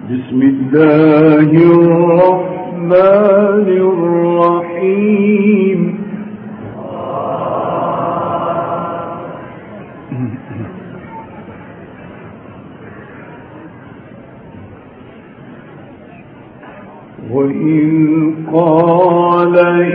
بسم الله الرحمن الرحيم. وإذ قال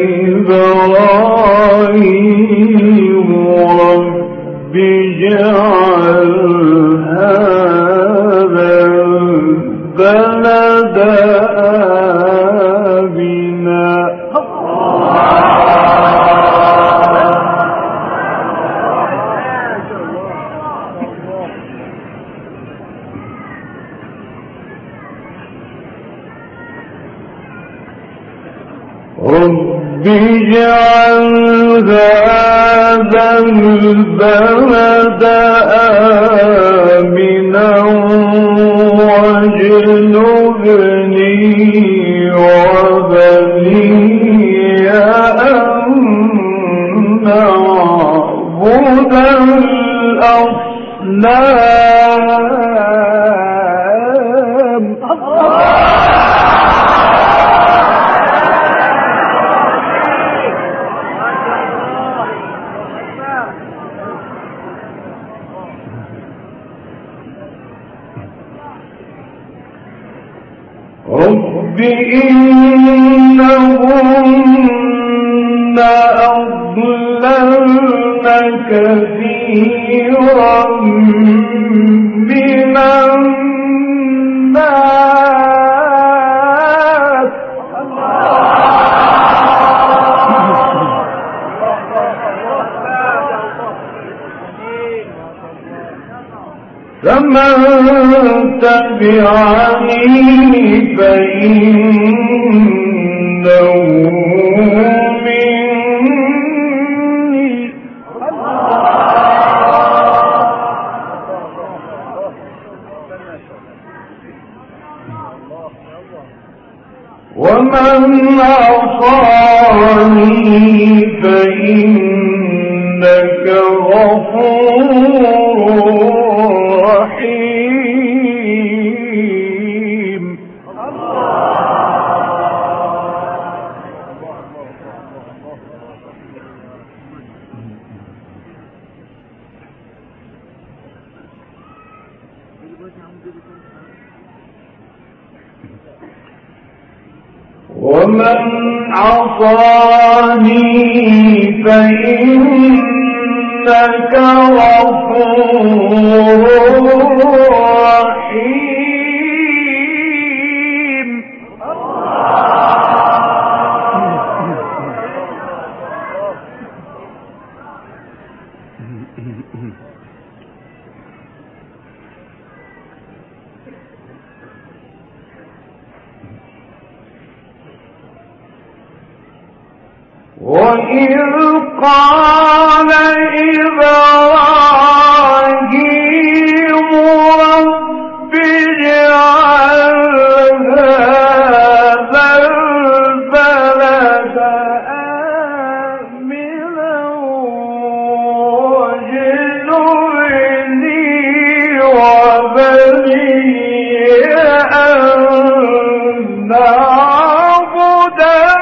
إبراهيم رب اجعل هذا البلد آمنا رب اجعل هذا البلد آمنا واجنبني وبني أن نعبد الأصنام. رب إنهن أضللن كثيرا من الناس فمن تبعني فإنه مني ومن عصاني فإنك غفور رحيم. ومن عصاني فإنك غفور رحيم. وإذ قال إبراهيم رب اجعل هذا البلد آمنا واجنبني وبني أن نعبد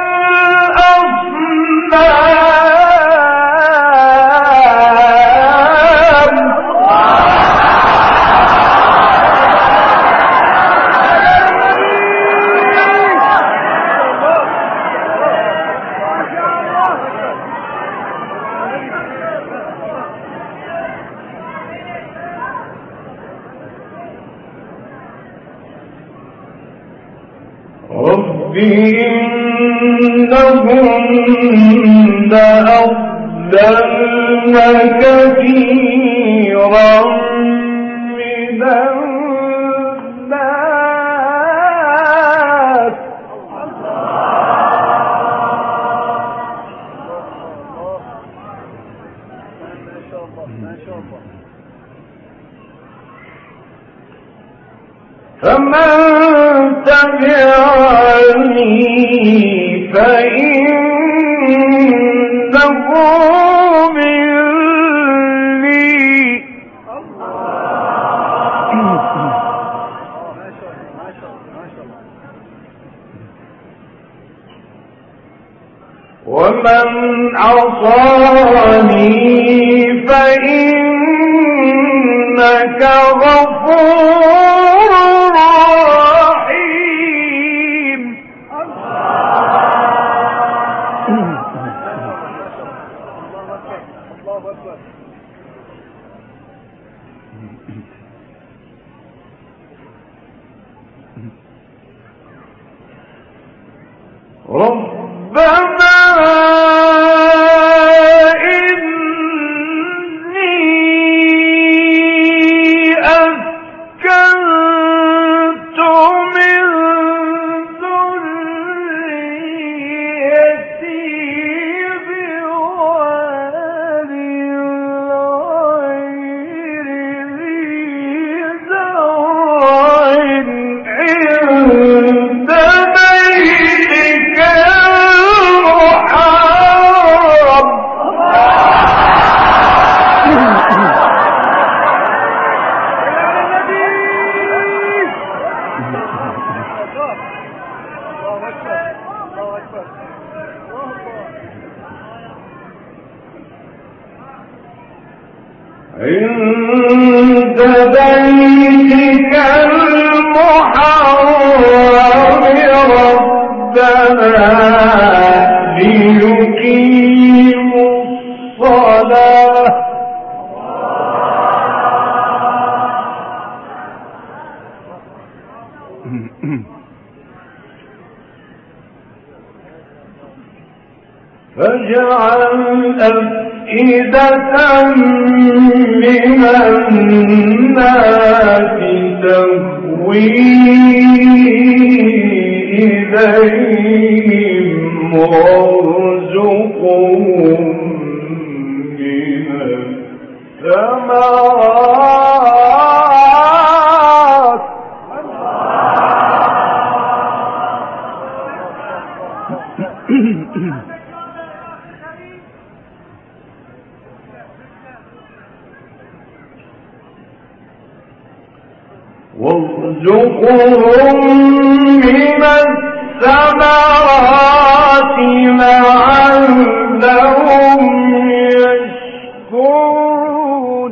رب إنهن أضللن كثيرا من الناس فمن تبعني فإنه مني ومن عصاني فإنك غفور رحيم. ربنا عند بيتك المحرم ربنا ليقيموا الصلاة فاجعل أفئدة من الناس تهوي إليهم وارزقهم من الثمرات وارزقهم من الثمرات لعلهم يشكرون.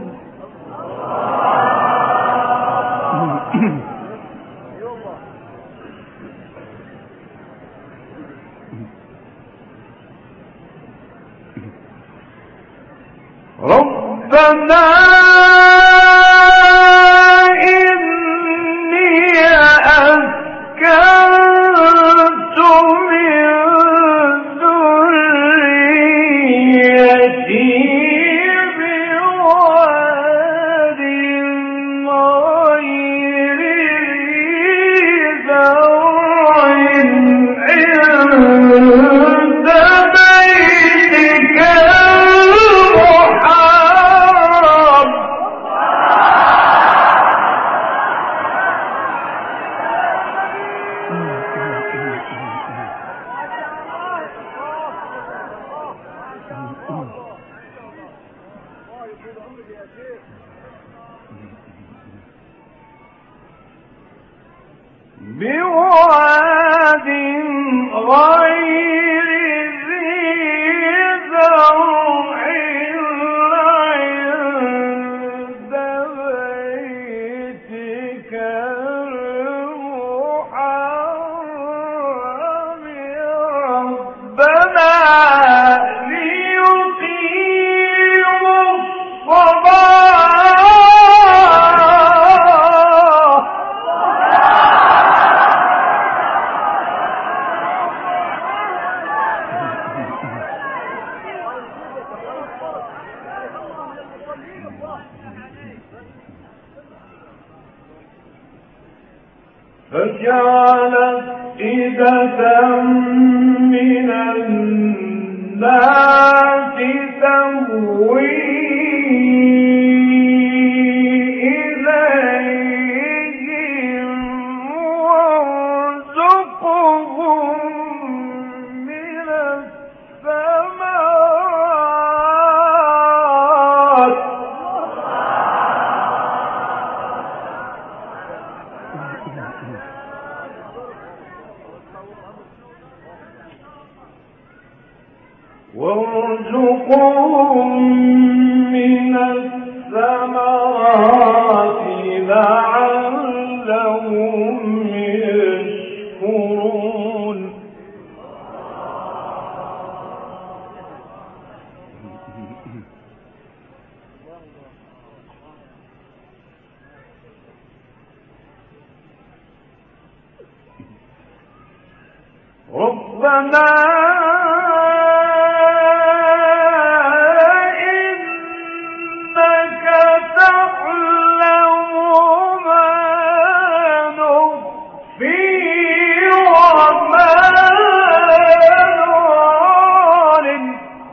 ربنا بواد غير ذي زرع عند بيتك المحرم ربنا ليقيموا الصلاة فجعل أفئدة من الناس تهوي إليهم وارزقهم من الثمرات وارزقهم من الثمرات لعلهم يشكرون ربنا إنك تعلم ما نخفي وما نعلن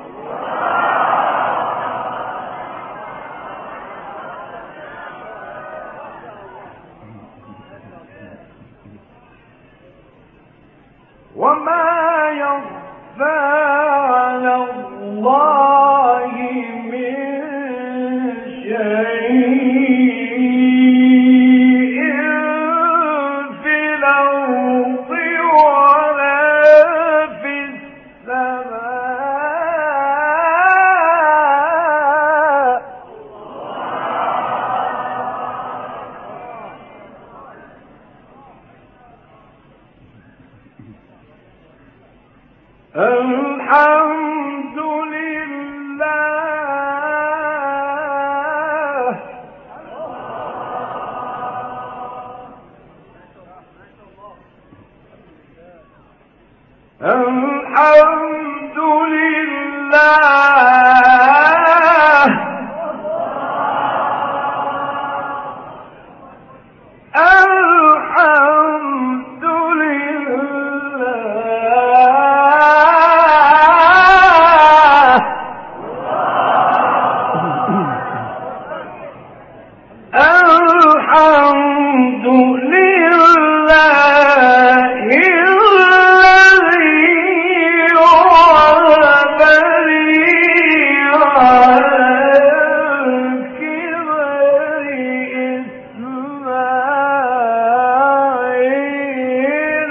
وما يخفى على الله من شيء في الأرض ولا في السماء الحمد لله الحمد لله الحمد لله الحمد لله الذي وهب لي على الكبر إسماعيل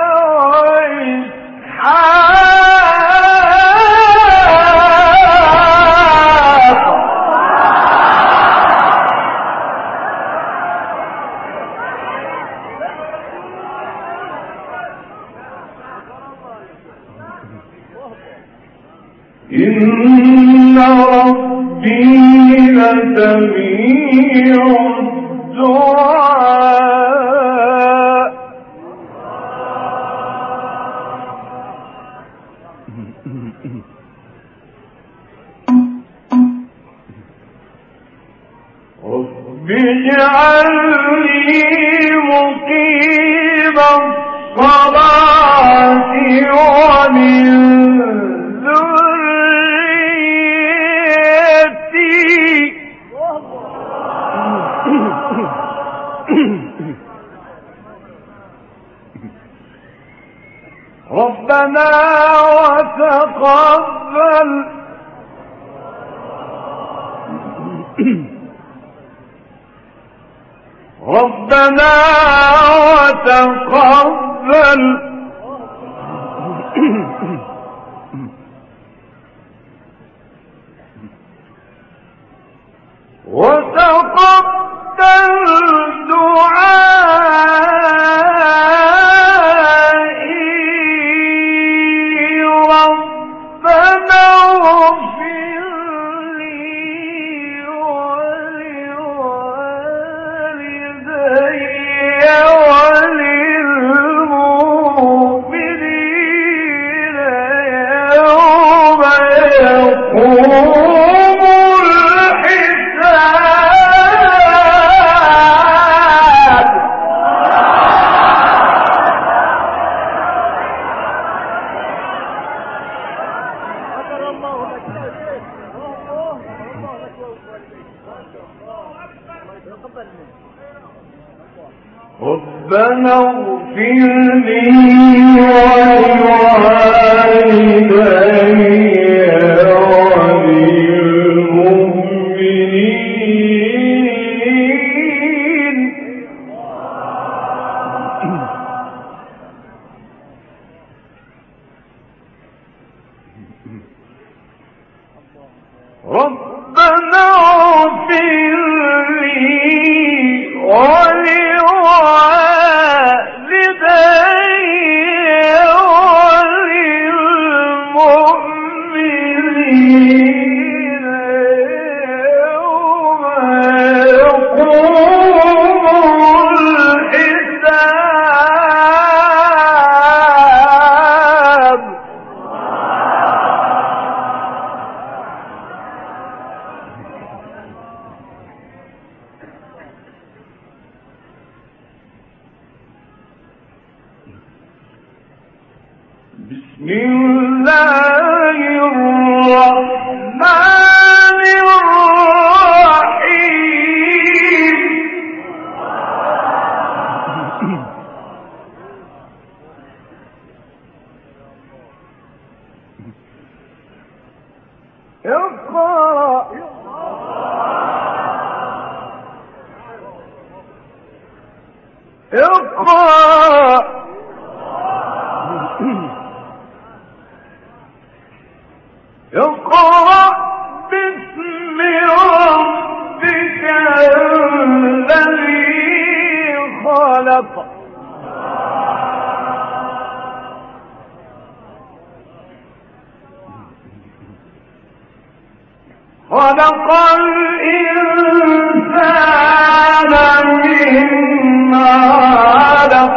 وإسحاق إن ربي لسميع الدعاء رب اجعلني مقيم الصلاة ومن ذريتي ربنا وتقبل ربنا وتقبل دعائي ربنا اغفر لي ولوالدي وللمؤمنين يوم يقوم الحساب ربنا اغفر لي ولوالدي وللمؤمنين بسم الله الرحمن الرحيم اقرأ اقرأ اقرأ باسم ربك الذي خلق خلق الإنسان من علق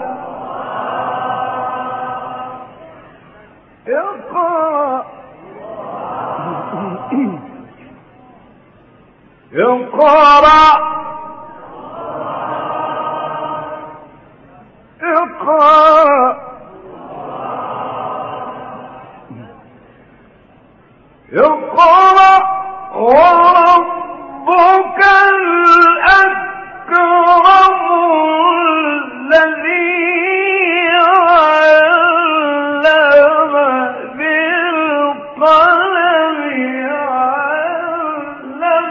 اقرأ اقرأ اقرأ اقرأ وربك الأكرم الذي علم بالقلم علم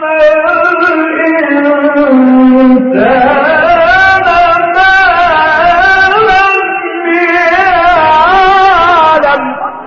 الإنسان ما لم يعلم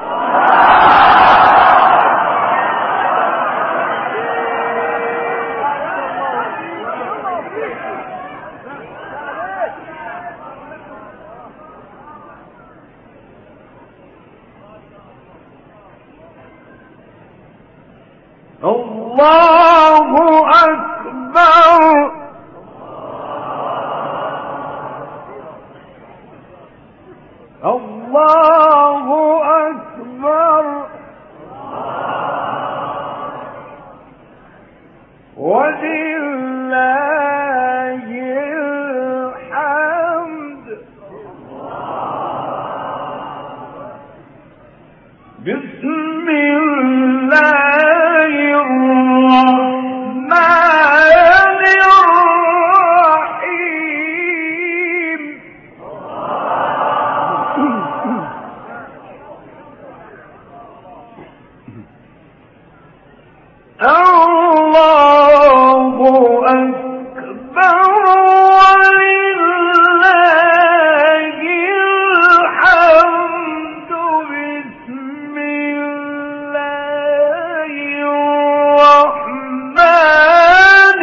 الله أكبر الله أكبر ولله الحمد بسم الله الرحمن الرحيم الله أكبر ولله الحمد بسم الله الرحمن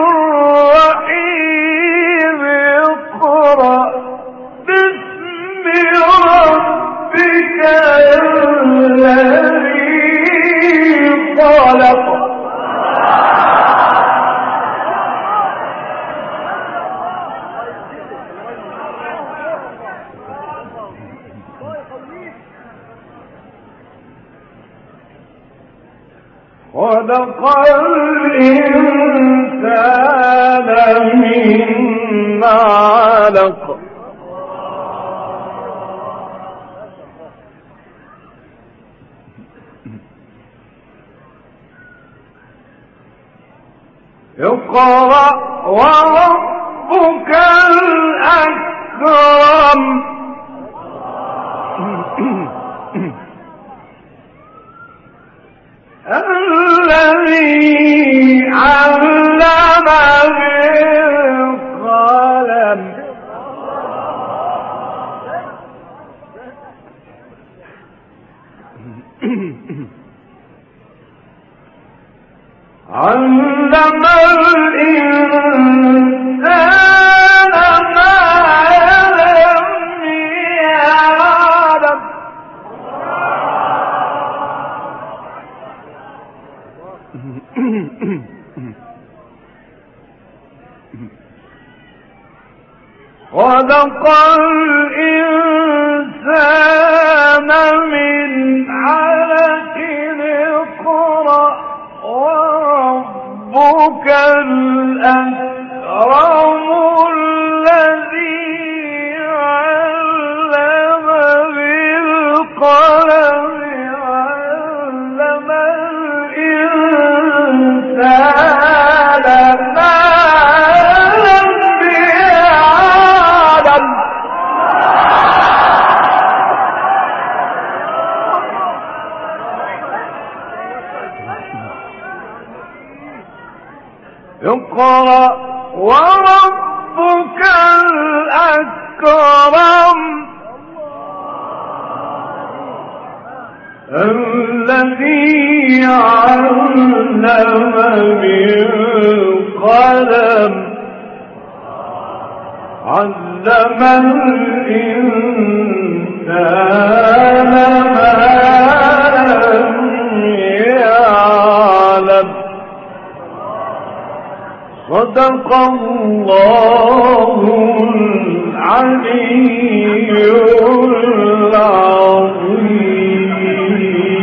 الرحيم اقرأ باسم ربك الذي خلق خلق الإنسان من علق اقرأ وربك الأكرم الذي علم بالقلم علم الإنسان خلق الإنسان من علق اقرأ وربك الأكرم الذي علم بالقلم علم الإنسان ما لم يعلم اقرأ وربك الأكرم الذي علم بالقلم علم الإنسان ما لم يعلم صدق الله العلي العظيم